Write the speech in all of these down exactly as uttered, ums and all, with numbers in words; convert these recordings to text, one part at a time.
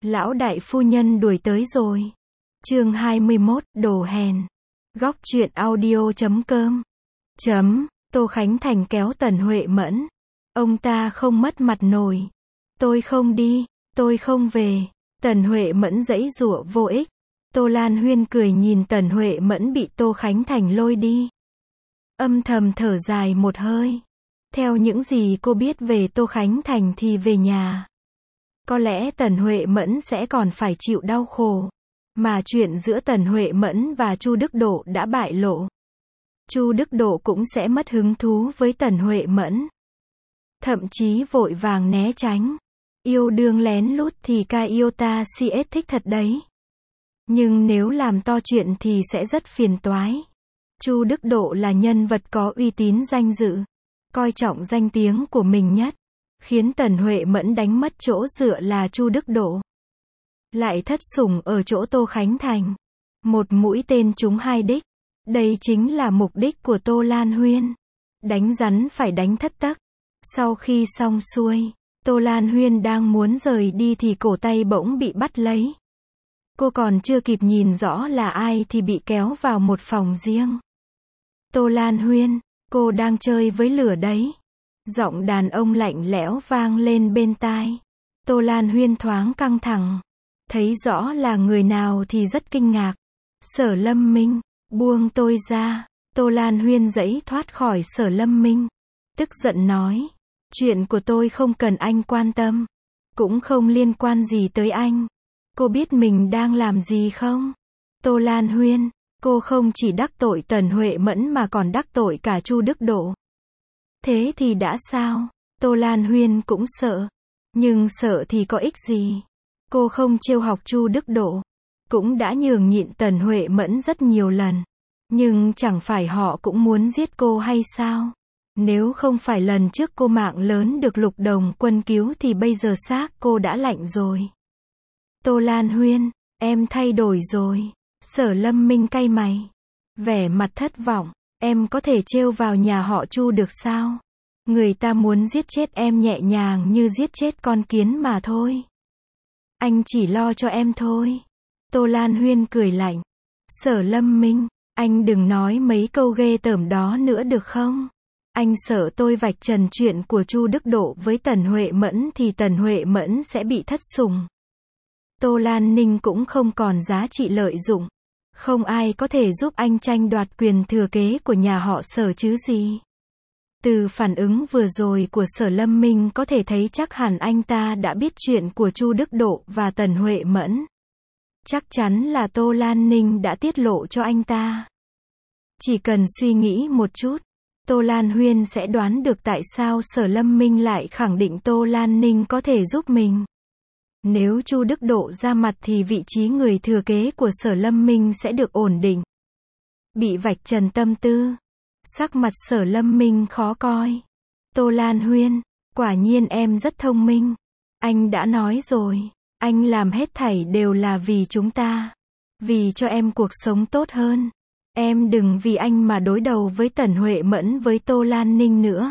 Lão đại phu nhân đuổi tới rồi. Chương hai mươi mốt, đồ hèn. Góc truyện audio chấm com. Chấm, Tô Khánh Thành kéo Tần Huệ Mẫn. Ông ta không mất mặt nổi. Tôi không đi, tôi không về. Tần Huệ Mẫn giãy giụa vô ích. Tô Lan Huyên cười nhìn Tần Huệ Mẫn bị Tô Khánh Thành lôi đi. Âm thầm thở dài một hơi. Theo những gì cô biết về Tô Khánh Thành thì về nhà, có lẽ Tần Huệ Mẫn sẽ còn phải chịu đau khổ. Mà chuyện giữa Tần Huệ Mẫn và Chu Đức Độ đã bại lộ. Chu Đức Độ cũng sẽ mất hứng thú với Tần Huệ Mẫn. Thậm chí vội vàng né tránh. Yêu đương lén lút thì ca yêu ta si ết thích thật đấy. Nhưng nếu làm to chuyện thì sẽ rất phiền toái. Chu Đức Độ là nhân vật có uy tín danh dự, coi trọng danh tiếng của mình nhất. Khiến Tần Huệ Mẫn đánh mất chỗ dựa là Chu Đức Độ. Lại thất sủng ở chỗ Tô Khánh Thành. Một mũi tên trúng hai đích. Đây chính là mục đích của Tô Lan Huyên. Đánh rắn phải đánh thất tắc. Sau khi xong xuôi, Tô Lan Huyên đang muốn rời đi thì cổ tay bỗng bị bắt lấy. Cô còn chưa kịp nhìn rõ là ai thì bị kéo vào một phòng riêng. Tô Lan Huyên, cô đang chơi với lửa đấy. Giọng đàn ông lạnh lẽo vang lên bên tai. Tô Lan Huyên thoáng căng thẳng. Thấy rõ là người nào thì rất kinh ngạc. Sở Lâm Minh, buông tôi ra. Tô Lan Huyên giãy thoát khỏi Sở Lâm Minh. Tức giận nói. Chuyện của tôi không cần anh quan tâm. Cũng không liên quan gì tới anh. Cô biết mình đang làm gì không? Tô Lan Huyên, cô không chỉ đắc tội Tần Huệ Mẫn mà còn đắc tội cả Chu Đức Độ. Thế thì đã sao? Tô Lan Huyên cũng sợ. Nhưng sợ thì có ích gì? Cô không trêu học Chu Đức Độ. Cũng đã nhường nhịn Tần Huệ Mẫn rất nhiều lần. Nhưng chẳng phải họ cũng muốn giết cô hay sao? Nếu không phải lần trước cô mạng lớn được Lục Đồng Quân cứu thì bây giờ xác cô đã lạnh rồi. Tô Lan Huyên, em thay đổi rồi. Sở Lâm Minh cay mày. Vẻ mặt thất vọng. Em có thể trêu vào nhà họ Chu được sao? Người ta muốn giết chết em nhẹ nhàng như giết chết con kiến mà thôi. Anh chỉ lo cho em thôi. Tô Lan Huyên cười lạnh. Sở Lâm Minh, anh đừng nói mấy câu ghê tởm đó nữa được không? Anh sợ tôi vạch trần chuyện của Chu Đức Độ với Tần Huệ Mẫn thì Tần Huệ Mẫn sẽ bị thất sủng. Tô Lan Ninh cũng không còn giá trị lợi dụng. Không ai có thể giúp anh tranh đoạt quyền thừa kế của nhà họ Sở chứ gì. Từ phản ứng vừa rồi của Sở Lâm Minh có thể thấy chắc hẳn anh ta đã biết chuyện của Chu Đức Độ và Tần Huệ Mẫn. Chắc chắn là Tô Lan Ninh đã tiết lộ cho anh ta. Chỉ cần suy nghĩ một chút, Tô Lan Huyên sẽ đoán được tại sao Sở Lâm Minh lại khẳng định Tô Lan Ninh có thể giúp mình. Nếu Chu Đức Độ ra mặt thì vị trí người thừa kế của Sở Lâm Minh sẽ được ổn định. Bị vạch trần tâm tư. Sắc mặt Sở Lâm Minh khó coi. Tô Lan Huyên, quả nhiên em rất thông minh. Anh đã nói rồi, anh làm hết thảy đều là vì chúng ta. Vì cho em cuộc sống tốt hơn. Em đừng vì anh mà đối đầu với Tần Huệ Mẫn với Tô Lan Ninh nữa.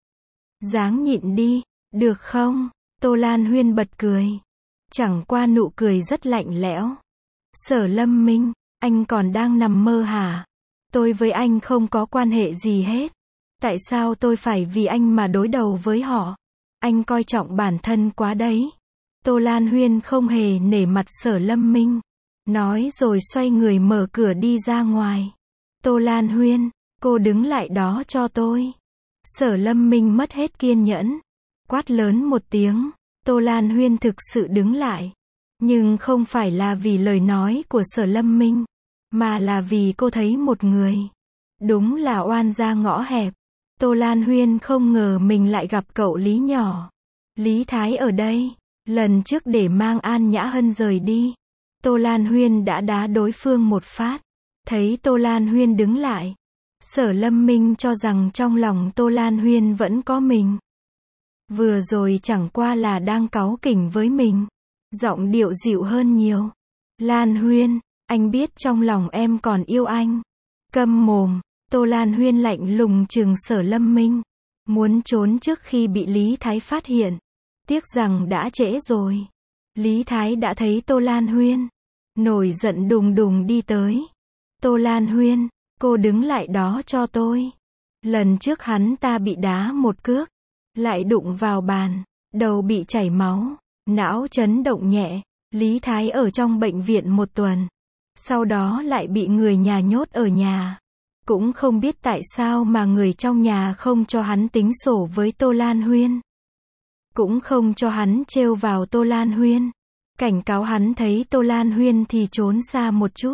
Ráng nhịn đi, được không? Tô Lan Huyên bật cười. Chẳng qua nụ cười rất lạnh lẽo. Sở Lâm Minh, anh còn đang nằm mơ hả? Tôi với anh không có quan hệ gì hết. Tại sao tôi phải vì anh mà đối đầu với họ? Anh coi trọng bản thân quá đấy. Tô Lan Huyên không hề nể mặt Sở Lâm Minh. Nói rồi xoay người mở cửa đi ra ngoài. Tô Lan Huyên, cô đứng lại đó cho tôi. Sở Lâm Minh mất hết kiên nhẫn. Quát lớn một tiếng. Tô Lan Huyên thực sự đứng lại. Nhưng không phải là vì lời nói của Sở Lâm Minh. Mà là vì cô thấy một người. Đúng là oan gia ngõ hẹp. Tô Lan Huyên không ngờ mình lại gặp cậu Lý nhỏ. Lý Thái ở đây. Lần trước để mang An Nhã Hân rời đi, Tô Lan Huyên đã đá đối phương một phát. Thấy Tô Lan Huyên đứng lại, Sở Lâm Minh cho rằng trong lòng Tô Lan Huyên vẫn có mình. Vừa rồi chẳng qua là đang cáu kỉnh với mình. Giọng điệu dịu hơn nhiều. Lan Huyên, anh biết trong lòng em còn yêu anh. Câm mồm. Tô Lan Huyên lạnh lùng trừng Sở Lâm Minh. Muốn trốn trước khi bị Lý Thái phát hiện. Tiếc rằng đã trễ rồi. Lý Thái đã thấy Tô Lan Huyên. Nổi giận đùng đùng đi tới. Tô Lan Huyên, cô đứng lại đó cho tôi. Lần trước hắn ta bị đá một cước. Lại đụng vào bàn. Đầu bị chảy máu. Não chấn động nhẹ. Lý Thái ở trong bệnh viện một tuần. Sau đó lại bị người nhà nhốt ở nhà. Cũng không biết tại sao mà người trong nhà không cho hắn tính sổ với Tô Lan Huyên. Cũng không cho hắn trêu vào Tô Lan Huyên. Cảnh cáo hắn thấy Tô Lan Huyên thì trốn xa một chút.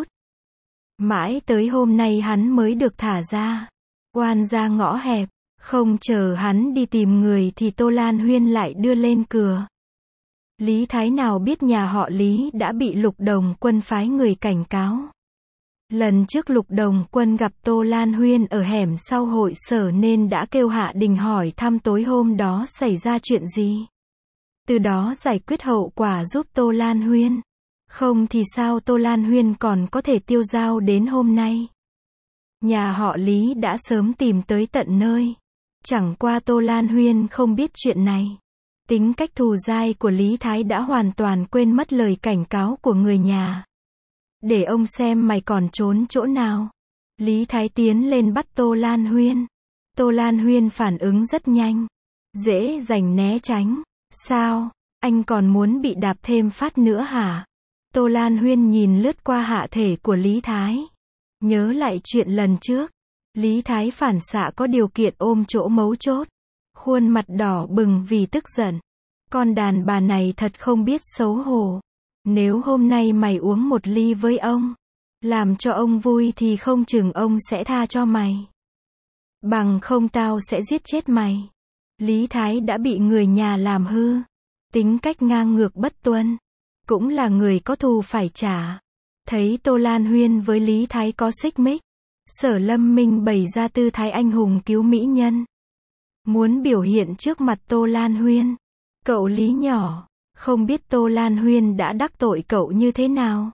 Mãi tới hôm nay hắn mới được thả ra. Oan ra ngõ hẹp. Không chờ hắn đi tìm người thì Tô Lan Huyên lại đưa lên cửa. Lý Thái nào biết nhà họ Lý đã bị Lục Đồng Quân phái người cảnh cáo. Lần trước Lục Đồng Quân gặp Tô Lan Huyên ở hẻm sau hội sở nên đã kêu Hạ Đình hỏi thăm tối hôm đó xảy ra chuyện gì. Từ đó giải quyết hậu quả giúp Tô Lan Huyên. Không thì sao Tô Lan Huyên còn có thể tiêu dao đến hôm nay. Nhà họ Lý đã sớm tìm tới tận nơi. Chẳng qua Tô Lan Huyên không biết chuyện này. Tính cách thù dai của Lý Thái đã hoàn toàn quên mất lời cảnh cáo của người nhà. Để ông xem mày còn trốn chỗ nào. Lý Thái tiến lên bắt Tô Lan Huyên. Tô Lan Huyên phản ứng rất nhanh. Dễ dành né tránh. Sao? Anh còn muốn bị đạp thêm phát nữa hả? Tô Lan Huyên nhìn lướt qua hạ thể của Lý Thái. Nhớ lại chuyện lần trước. Lý Thái phản xạ có điều kiện ôm chỗ mấu chốt. Khuôn mặt đỏ bừng vì tức giận. Con đàn bà này thật không biết xấu hổ. Nếu hôm nay mày uống một ly với ông, làm cho ông vui thì không chừng ông sẽ tha cho mày. Bằng không tao sẽ giết chết mày. Lý Thái đã bị người nhà làm hư. Tính cách ngang ngược bất tuân. Cũng là người có thù phải trả. Thấy Tô Lan Huyên với Lý Thái có xích mích. Sở Lâm Minh bày ra tư thái anh hùng cứu mỹ nhân. Muốn biểu hiện trước mặt Tô Lan Huyên. Cậu Lý nhỏ, không biết Tô Lan Huyên đã đắc tội cậu như thế nào.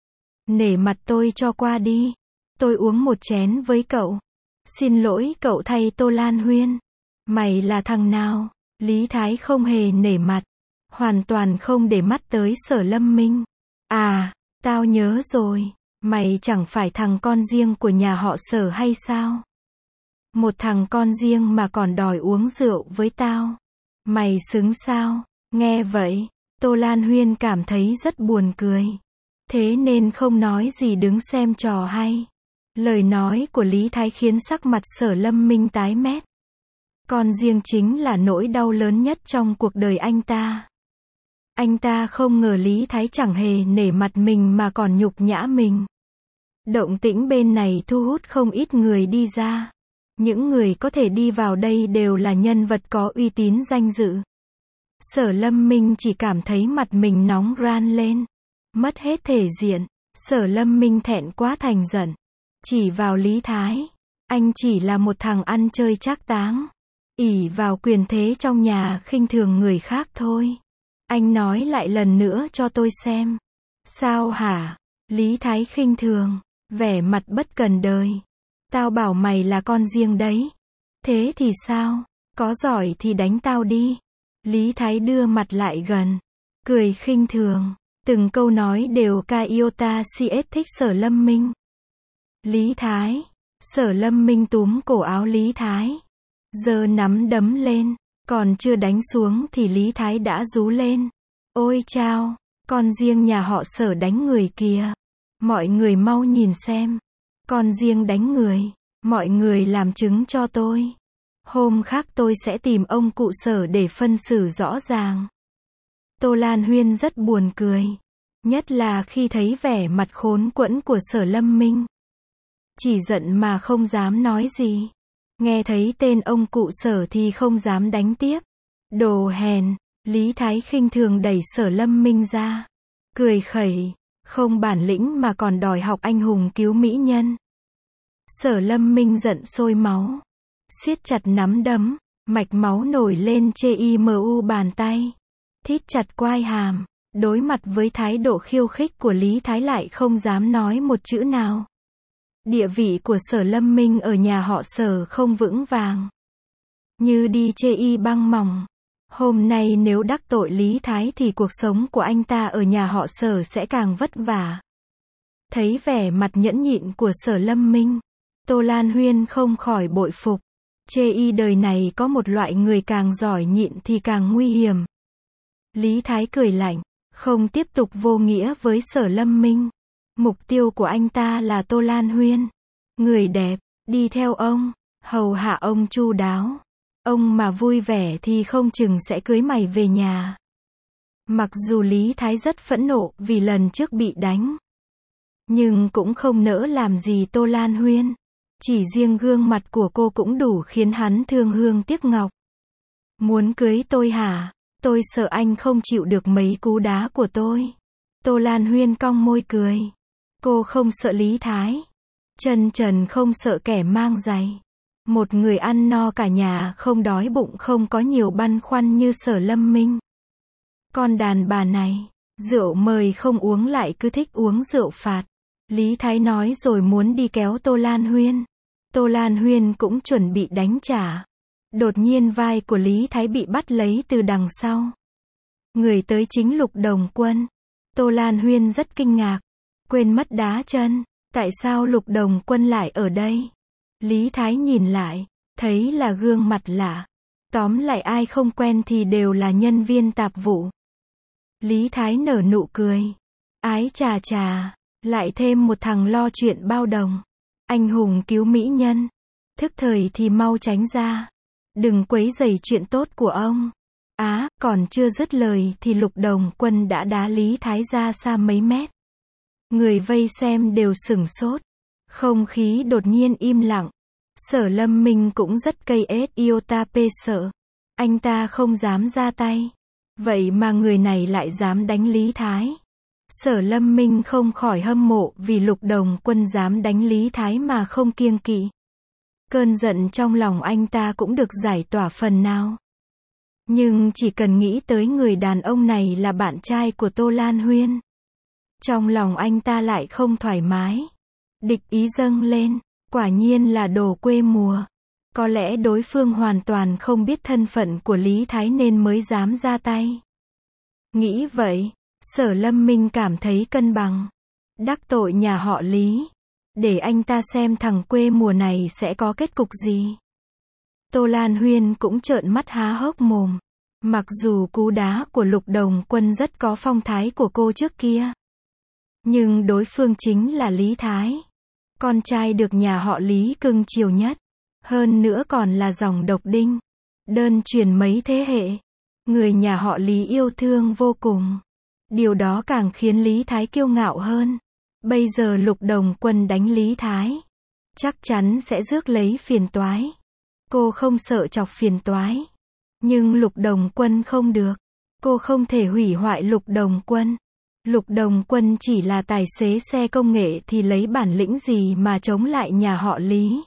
Nể mặt tôi cho qua đi. Tôi uống một chén với cậu. Xin lỗi cậu thay Tô Lan Huyên. Mày là thằng nào? Lý Thái không hề nể mặt. Hoàn toàn không để mắt tới Sở Lâm Minh. À, tao nhớ rồi. Mày chẳng phải thằng con riêng của nhà họ Sở hay sao? Một thằng con riêng mà còn đòi uống rượu với tao. Mày xứng sao? Nghe vậy, Tô Lan Huyên cảm thấy rất buồn cười. Thế nên không nói gì đứng xem trò hay. Lời nói của Lý Thái khiến sắc mặt Sở Lâm Minh tái mét. Con riêng chính là nỗi đau lớn nhất trong cuộc đời anh ta. Anh ta không ngờ Lý Thái chẳng hề nể mặt mình mà còn nhục nhã mình. Động tĩnh bên này thu hút không ít người đi ra. Những người có thể đi vào đây đều là nhân vật có uy tín danh dự. Sở Lâm Minh chỉ cảm thấy mặt mình nóng ran lên. Mất hết thể diện. Sở Lâm Minh thẹn quá thành giận. Chỉ vào Lý Thái. Anh chỉ là một thằng ăn chơi trác táng. Ỷ vào quyền thế trong nhà khinh thường người khác thôi. Anh nói lại lần nữa cho tôi xem. Sao hả? Lý Thái khinh thường. Vẻ mặt bất cần đời. Tao bảo mày là con riêng đấy. Thế thì sao? Có giỏi thì đánh tao đi. Lý Thái đưa mặt lại gần. Cười khinh thường. Từng câu nói đều ca iota cs thích Sở Lâm Minh. Lý Thái. Sở Lâm Minh túm cổ áo Lý Thái. Giơ nắm đấm lên. Còn chưa đánh xuống thì Lý Thái đã rú lên. Ôi chao, con riêng nhà họ Sở đánh người kìa. Mọi người mau nhìn xem. Con riêng đánh người. Mọi người làm chứng cho tôi. Hôm khác tôi sẽ tìm ông cụ Sở để phân xử rõ ràng. Tô Lan Huyên rất buồn cười. Nhất là khi thấy vẻ mặt khốn quẫn của Sở Lâm Minh. Chỉ giận mà không dám nói gì. Nghe thấy tên ông cụ Sở thì không dám đánh tiếp. Đồ hèn. Lý Thái khinh thường đẩy Sở Lâm Minh ra. Cười khẩy. Không bản lĩnh mà còn đòi học anh hùng cứu mỹ nhân. Sở Lâm Minh giận sôi máu. Siết chặt nắm đấm. Mạch máu nổi lên chê imu bàn tay. Thít chặt quai hàm. Đối mặt với thái độ khiêu khích của Lý Thái lại không dám nói một chữ nào. Địa vị của Sở Lâm Minh ở nhà họ Sở không vững vàng. Như đi chê y băng mỏng. Hôm nay nếu đắc tội Lý Thái thì cuộc sống của anh ta ở nhà họ Sở sẽ càng vất vả. Thấy vẻ mặt nhẫn nhịn của Sở Lâm Minh, Tô Lan Huyên không khỏi bội phục. Chê y đời này có một loại người càng giỏi nhịn thì càng nguy hiểm. Lý Thái cười lạnh, không tiếp tục vô nghĩa với Sở Lâm Minh. Mục tiêu của anh ta là Tô Lan Huyên. Người đẹp, đi theo ông, hầu hạ ông chu đáo. Ông mà vui vẻ thì không chừng sẽ cưới mày về nhà. Mặc dù Lý Thái rất phẫn nộ vì lần trước bị đánh, nhưng cũng không nỡ làm gì Tô Lan Huyên. Chỉ riêng gương mặt của cô cũng đủ khiến hắn thương hương tiếc ngọc. Muốn cưới tôi hả? Tôi sợ anh không chịu được mấy cú đá của tôi. Tô Lan Huyên cong môi cười. Cô không sợ Lý Thái. Chân trần không sợ kẻ mang giày. Một người ăn no cả nhà không đói bụng không có nhiều băn khoăn như Sở Lâm Minh. Con đàn bà này, rượu mời không uống lại cứ thích uống rượu phạt. Lý Thái nói rồi muốn đi kéo Tô Lan Huyên. Tô Lan Huyên cũng chuẩn bị đánh trả. Đột nhiên vai của Lý Thái bị bắt lấy từ đằng sau. Người tới chính Lục Đồng Quân. Tô Lan Huyên rất kinh ngạc. Quên mất đá chân. Tại sao Lục Đồng Quân lại ở đây? Lý Thái nhìn lại, thấy là gương mặt lạ. Tóm lại ai không quen thì đều là nhân viên tạp vụ. Lý Thái nở nụ cười. Ái chà chà, lại thêm một thằng lo chuyện bao đồng. Anh hùng cứu mỹ nhân. Thức thời thì mau tránh ra. Đừng quấy rầy chuyện tốt của ông. Á, còn chưa dứt lời thì Lục Đồng Quân đã đá Lý Thái ra xa mấy mét. Người vây xem đều sửng sốt. Không khí đột nhiên im lặng. Sở Lâm Minh cũng rất cây ết iota pê sợ. Anh ta không dám ra tay. Vậy mà người này lại dám đánh Lý Thái. Sở Lâm Minh không khỏi hâm mộ vì Lục Đồng Quân dám đánh Lý Thái mà không kiêng kỵ. Cơn giận trong lòng anh ta cũng được giải tỏa phần nào. Nhưng chỉ cần nghĩ tới người đàn ông này là bạn trai của Tô Lan Huyên, trong lòng anh ta lại không thoải mái. Địch ý dâng lên, quả nhiên là đồ quê mùa. Có lẽ đối phương hoàn toàn không biết thân phận của Lý Thái nên mới dám ra tay. Nghĩ vậy, Sở Lâm Minh cảm thấy cân bằng. Đắc tội nhà họ Lý. Để anh ta xem thằng quê mùa này sẽ có kết cục gì. Tô Lan Huyên cũng trợn mắt há hốc mồm. Mặc dù cú đá của Lục Đồng Quân rất có phong thái của cô trước kia, nhưng đối phương chính là Lý Thái. Con trai được nhà họ Lý cưng chiều nhất. Hơn nữa còn là dòng độc đinh. Đơn truyền mấy thế hệ. Người nhà họ Lý yêu thương vô cùng. Điều đó càng khiến Lý Thái kiêu ngạo hơn. Bây giờ Lục Đồng Quân đánh Lý Thái, chắc chắn sẽ rước lấy phiền toái. Cô không sợ chọc phiền toái. Nhưng Lục Đồng Quân không được. Cô không thể hủy hoại Lục Đồng Quân. Lục Đồng Quân chỉ là tài xế xe công nghệ thì lấy bản lĩnh gì mà chống lại nhà họ Lý.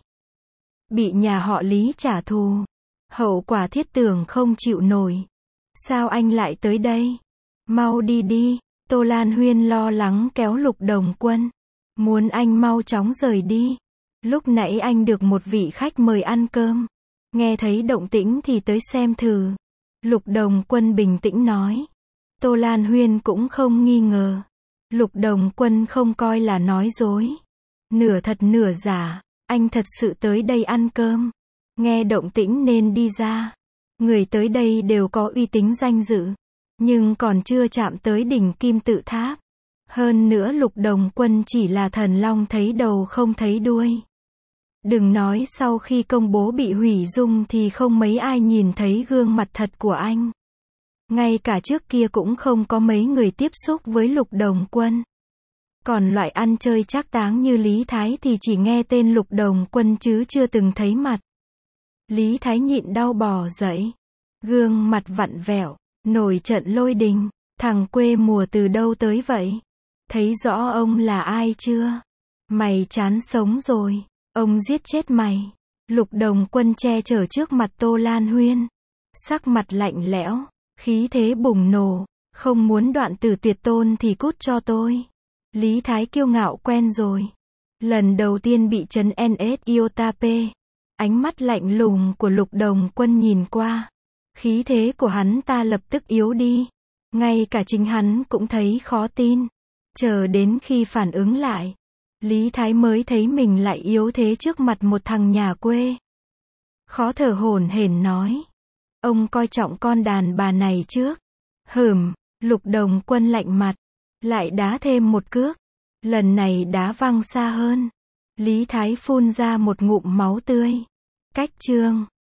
Bị nhà họ Lý trả thù. Hậu quả thiết tưởng không chịu nổi. Sao anh lại tới đây? Mau đi đi. Tô Lan Huyên lo lắng kéo Lục Đồng Quân. Muốn anh mau chóng rời đi. Lúc nãy anh được một vị khách mời ăn cơm. Nghe thấy động tĩnh thì tới xem thử. Lục Đồng Quân bình tĩnh nói. Tô Lan Huyên cũng không nghi ngờ. Lục Đồng Quân không coi là nói dối. Nửa thật nửa giả. Anh thật sự tới đây ăn cơm. Nghe động tĩnh nên đi ra. Người tới đây đều có uy tín danh dự. Nhưng còn chưa chạm tới đỉnh kim tự tháp. Hơn nữa Lục Đồng Quân chỉ là thần long thấy đầu không thấy đuôi. Đừng nói sau khi công bố bị hủy dung thì không mấy ai nhìn thấy gương mặt thật của anh. Ngay cả trước kia cũng không có mấy người tiếp xúc với Lục Đồng Quân. Còn loại ăn chơi trác táng như Lý Thái thì chỉ nghe tên Lục Đồng Quân chứ chưa từng thấy mặt. Lý Thái nhịn đau bò dậy. Gương mặt vặn vẹo. Nổi trận lôi đình. Thằng quê mùa từ đâu tới vậy? Thấy rõ ông là ai chưa? Mày chán sống rồi. Ông giết chết mày. Lục Đồng Quân che chở trước mặt Tô Lan Huyên. Sắc mặt lạnh lẽo. Khí thế bùng nổ. Không muốn đoạn tử tuyệt tôn thì cút cho tôi. Lý Thái kiêu ngạo quen rồi. Lần đầu tiên bị trấn en ét iota pê. Ánh mắt lạnh lùng của Lục Đồng Quân nhìn qua, Khí thế của hắn ta lập tức yếu đi. Ngay cả chính hắn cũng thấy khó tin. Chờ đến khi phản ứng lại, Lý Thái mới thấy mình lại yếu thế trước mặt một thằng nhà quê. Khó thở hổn hển nói. Ông coi trọng con đàn bà này trước. Hửm, Lục Đồng Quân lạnh mặt. Lại đá thêm một cước. Lần này đá văng xa hơn. Lý Thái phun ra một ngụm máu tươi. Cách chương